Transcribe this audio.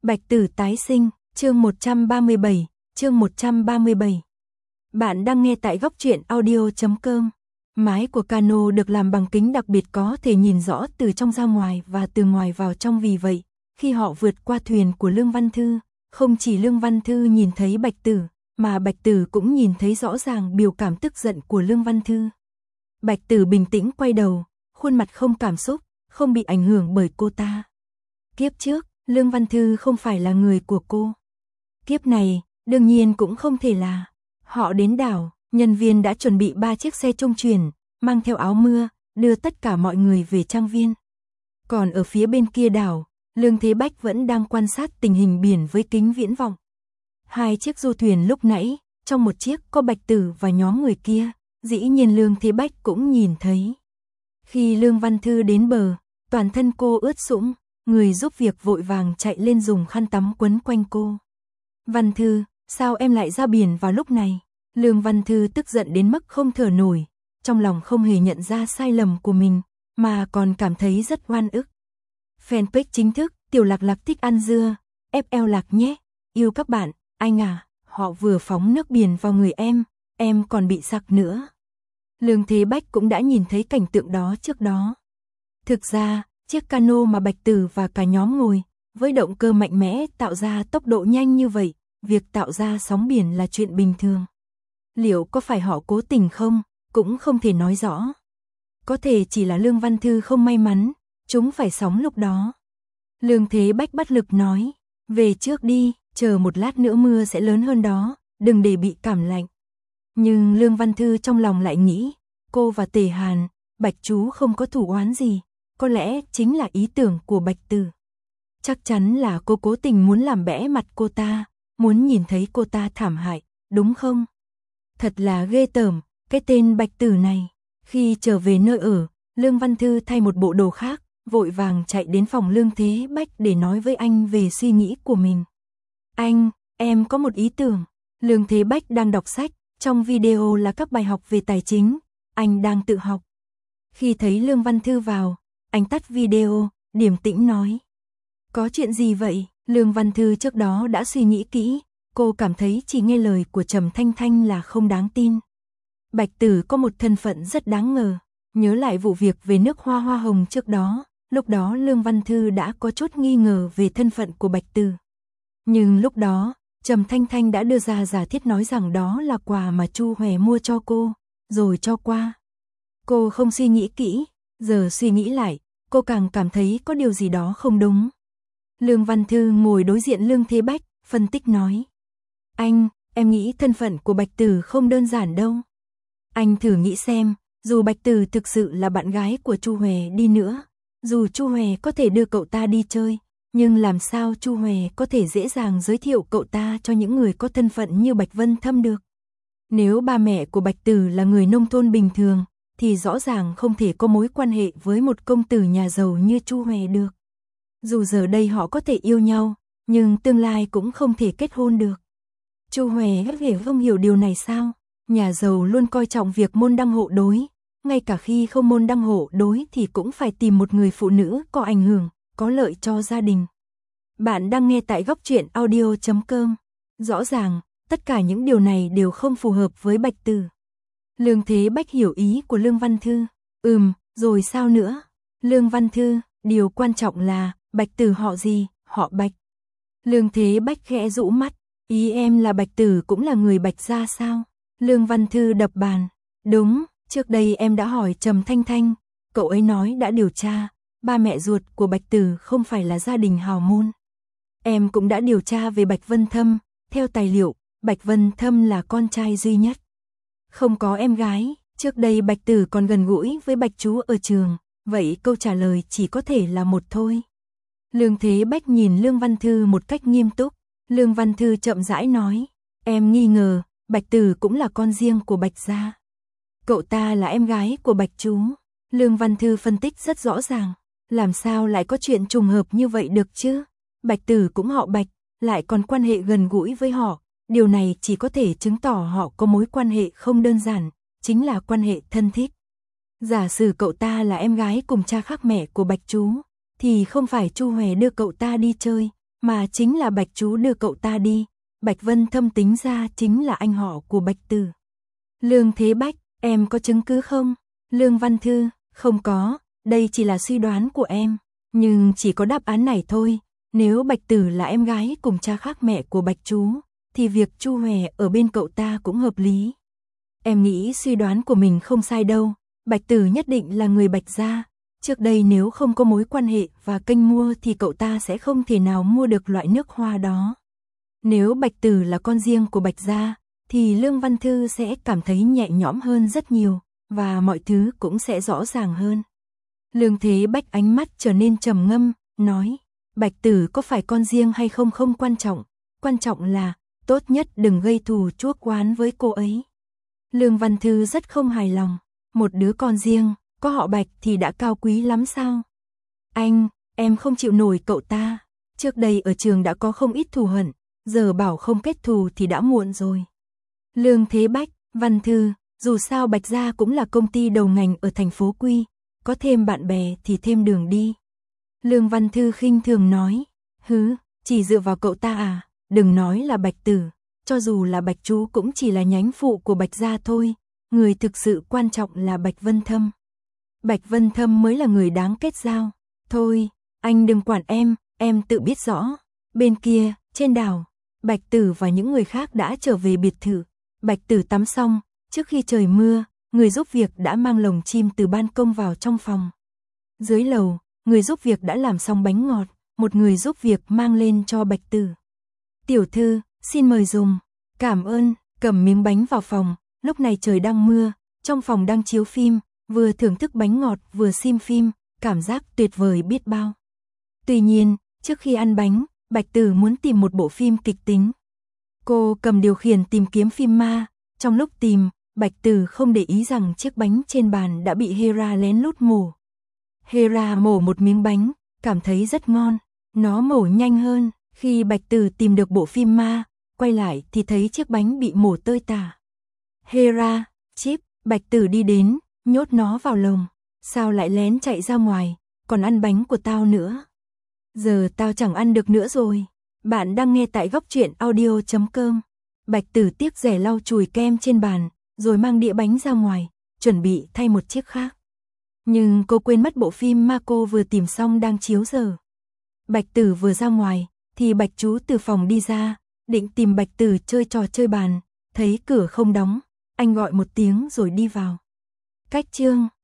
Bạch Tử tái sinh, chương 137, chương 137. Bạn đang nghe tại góc truyện audio.com. Mái của cano được làm bằng kính đặc biệt có thể nhìn rõ từ trong ra ngoài và từ ngoài vào trong, vì vậy, khi họ vượt qua thuyền của Lương Văn Thư, không chỉ Lương Văn Thư nhìn thấy Bạch Tử, mà Bạch Tử cũng nhìn thấy rõ ràng biểu cảm tức giận của Lương Văn Thư. Bạch Tử bình tĩnh quay đầu, khuôn mặt không cảm xúc, không bị ảnh hưởng bởi cô ta. Kiếp trước, Lương Văn Thư không phải là người của cô. Kiếp này, đương nhiên cũng không thể là. Họ đến đảo, nhân viên đã chuẩn bị 3 chiếc xe trung chuyển, mang theo áo mưa, đưa tất cả mọi người về trang viên. Còn ở phía bên kia đảo, Lương Thế Bách vẫn đang quan sát tình hình biển với kính viễn vọng. 2 chiếc du thuyền lúc nãy, trong một chiếc có Bạch Tử và nhóm người kia, dĩ nhiên Lương Thế Bách cũng nhìn thấy. Khi Lương Văn Thư đến bờ, toàn thân cô ướt sũng, người giúp việc vội vàng chạy lên dùng khăn tắm quấn quanh cô. Văn Thư, sao em lại ra biển vào lúc này? Lương Văn Thư tức giận đến mức không thở nổi, trong lòng không hề nhận ra sai lầm của mình, mà còn cảm thấy rất oan ức. Fanpage chính thức, Tiểu Lạc Lạc thích ăn dưa, FL Lạc nhé, yêu các bạn, anh à, họ vừa phóng nước biển vào người em còn bị sặc nữa. Lương Thế Bách cũng đã nhìn thấy cảnh tượng đó trước đó. Thực ra, chiếc cano mà Bạch Tử và cả nhóm ngồi, với động cơ mạnh mẽ tạo ra tốc độ nhanh như vậy, việc tạo ra sóng biển là chuyện bình thường. Liệu có phải họ cố tình không, cũng không thể nói rõ. Có thể chỉ là Lương Văn Thư không may mắn, chúng phải sóng lúc đó. Lương Thế Bách bất lực nói, về trước đi, chờ một lát nữa mưa sẽ lớn hơn đó, đừng để bị cảm lạnh. Nhưng Lương Văn Thư trong lòng lại nghĩ, cô và Tề Hàn, Bạch chú không có thủ oán gì, có lẽ chính là ý tưởng của Bạch Tử. Chắc chắn là cô cố tình muốn làm bẽ mặt cô ta, muốn nhìn thấy cô ta thảm hại, đúng không? Thật là ghê tởm, cái tên Bạch Tử này. Khi trở về nơi ở, Lương Văn Thư thay một bộ đồ khác, vội vàng chạy đến phòng Lương Thế Bách để nói với anh về suy nghĩ của mình. Anh, em có một ý tưởng. Lương Thế Bách đang đọc sách, trong video là các bài học về tài chính, anh đang tự học. Khi thấy Lương Văn Thư vào, anh tắt video, điềm tĩnh nói. Có chuyện gì vậy? Lương Văn Thư trước đó đã suy nghĩ kỹ, cô cảm thấy chỉ nghe lời của Trầm Thanh Thanh là không đáng tin. Bạch Tử có một thân phận rất đáng ngờ, nhớ lại vụ việc về nước hoa hoa hồng trước đó, lúc đó Lương Văn Thư đã có chút nghi ngờ về thân phận của Bạch Tử. Nhưng lúc đó, Trầm Thanh Thanh đã đưa ra giả thiết nói rằng đó là quà mà Chu Hòe mua cho cô, rồi cho qua. Cô không suy nghĩ kỹ, giờ suy nghĩ lại, cô càng cảm thấy có điều gì đó không đúng. Lương Văn Thư ngồi đối diện Lương Thế Bách, phân tích nói. Anh, em nghĩ thân phận của Bạch Tử không đơn giản đâu. Anh thử nghĩ xem, dù Bạch Tử thực sự là bạn gái của Chu Hòe đi nữa, dù Chu Hòe có thể đưa cậu ta đi chơi, nhưng làm sao Chu Hòe có thể dễ dàng giới thiệu cậu ta cho những người có thân phận như Bạch Vân Thâm được? Nếu ba mẹ của Bạch Tử là người nông thôn bình thường, thì rõ ràng không thể có mối quan hệ với một công tử nhà giàu như Chu Hòe được. Dù giờ đây họ có thể yêu nhau, nhưng tương lai cũng không thể kết hôn được. Chu Hòe có thể không hiểu điều này sao? Nhà giàu luôn coi trọng việc môn đăng hộ đối, ngay cả khi không môn đăng hộ đối thì cũng phải tìm một người phụ nữ có ảnh hưởng, có lợi cho gia đình. Bạn đang nghe tại góc truyện audio.com. Rõ ràng, tất cả những điều này đều không phù hợp với Bạch Tử. Lương Thế Bách hiểu ý của Lương Văn Thư. Rồi sao nữa? Lương Văn Thư, điều quan trọng là, Bạch Tử họ gì? Họ Bạch. Lương Thế Bách khẽ rũ mắt, ý em là Bạch Tử cũng là người Bạch gia sao? Lương Văn Thư đập bàn. Đúng, trước đây em đã hỏi Trầm Thanh Thanh, cậu ấy nói đã điều tra, ba mẹ ruột của Bạch Tử không phải là gia đình hào môn. Em cũng đã điều tra về Bạch Vân Thâm, theo tài liệu, Bạch Vân Thâm là con trai duy nhất. Không có em gái, trước đây Bạch Tử còn gần gũi với Bạch chú ở trường, vậy câu trả lời chỉ có thể là một thôi. Lương Thế Bách nhìn Lương Văn Thư một cách nghiêm túc, Lương Văn Thư chậm rãi nói, em nghi ngờ, Bạch Tử cũng là con riêng của Bạch gia. Cậu ta là em gái của Bạch chú. Lương Văn Thư phân tích rất rõ ràng, làm sao lại có chuyện trùng hợp như vậy được chứ? Bạch Tử cũng họ Bạch, lại còn quan hệ gần gũi với họ, điều này chỉ có thể chứng tỏ họ có mối quan hệ không đơn giản, chính là quan hệ thân thích. Giả sử cậu ta là em gái cùng cha khác mẹ của Bạch chú, thì không phải Chu Hòe đưa cậu ta đi chơi, mà chính là Bạch chú đưa cậu ta đi. Bạch Vân Thâm tính ra chính là anh họ của Bạch Tử. Lương Thế Bách, em có chứng cứ không? Lương Văn Thư, không có, đây chỉ là suy đoán của em. Nhưng chỉ có đáp án này thôi. Nếu Bạch Tử là em gái cùng cha khác mẹ của Bạch chú, thì việc Chu Hòe ở bên cậu ta cũng hợp lý. Em nghĩ suy đoán của mình không sai đâu. Bạch Tử nhất định là người Bạch gia. Trước đây nếu không có mối quan hệ và kênh mua thì cậu ta sẽ không thể nào mua được loại nước hoa đó. Nếu Bạch Tử là con riêng của Bạch gia, thì Lương Văn Thư sẽ cảm thấy nhẹ nhõm hơn rất nhiều, và mọi thứ cũng sẽ rõ ràng hơn. Lương Thế Bách ánh mắt trở nên trầm ngâm, nói, Bạch Tử có phải con riêng hay không không quan trọng là, tốt nhất đừng gây thù chuốc oán với cô ấy. Lương Văn Thư rất không hài lòng, một đứa con riêng, có họ Bạch thì đã cao quý lắm sao? Em không chịu nổi cậu ta, trước đây ở trường đã có không ít thù hận, giờ bảo không kết thù thì đã muộn rồi. Lương Thế Bách, Văn Thư, dù sao Bạch gia cũng là công ty đầu ngành ở thành phố Quy, có thêm bạn bè thì thêm đường đi. Lương Văn Thư khinh thường nói, chỉ dựa vào cậu ta à, đừng nói là Bạch Tử, cho dù là Bạch chú cũng chỉ là nhánh phụ của Bạch gia thôi, người thực sự quan trọng là Bạch Vân Thâm. Bạch Vân Thâm mới là người đáng kết giao. Thôi, anh đừng quản em tự biết rõ. Bên kia, trên đảo, Bạch Tử và những người khác đã trở về biệt thự. Bạch Tử tắm xong, trước khi trời mưa, người giúp việc đã mang lồng chim từ ban công vào trong phòng. Dưới lầu, người giúp việc đã làm xong bánh ngọt, một người giúp việc mang lên cho Bạch Tử. Tiểu thư, xin mời dùng. Cảm ơn, cầm miếng bánh vào phòng, lúc này trời đang mưa, trong phòng đang chiếu phim, vừa thưởng thức bánh ngọt vừa xem phim, cảm giác tuyệt vời biết bao. Tuy nhiên, trước khi ăn bánh, Bạch Tử muốn tìm một bộ phim kịch tính. Cô cầm điều khiển tìm kiếm phim ma, trong lúc tìm, Bạch Tử không để ý rằng chiếc bánh trên bàn đã bị Hera lén lút mổ. Hera mổ một miếng bánh, cảm thấy rất ngon, nó mổ nhanh hơn, khi Bạch Tử tìm được bộ phim ma, quay lại thì thấy chiếc bánh bị mổ tơi tả. Hera, Chip, Bạch Tử đi đến, nhốt nó vào lồng, sao lại lén chạy ra ngoài, còn ăn bánh của tao nữa. Giờ tao chẳng ăn được nữa rồi. Bạn đang nghe tại góc truyện audio.com. Bạch Tử tiếc rẻ lau chùi kem trên bàn, rồi mang đĩa bánh ra ngoài, chuẩn bị thay một chiếc khác. Nhưng cô quên mất bộ phim ma cô vừa tìm xong đang chiếu giờ. Bạch Tử vừa ra ngoài, thì Bạch chú từ phòng đi ra, định tìm Bạch Tử chơi trò chơi bàn, thấy cửa không đóng, anh gọi một tiếng rồi đi vào. Cách chương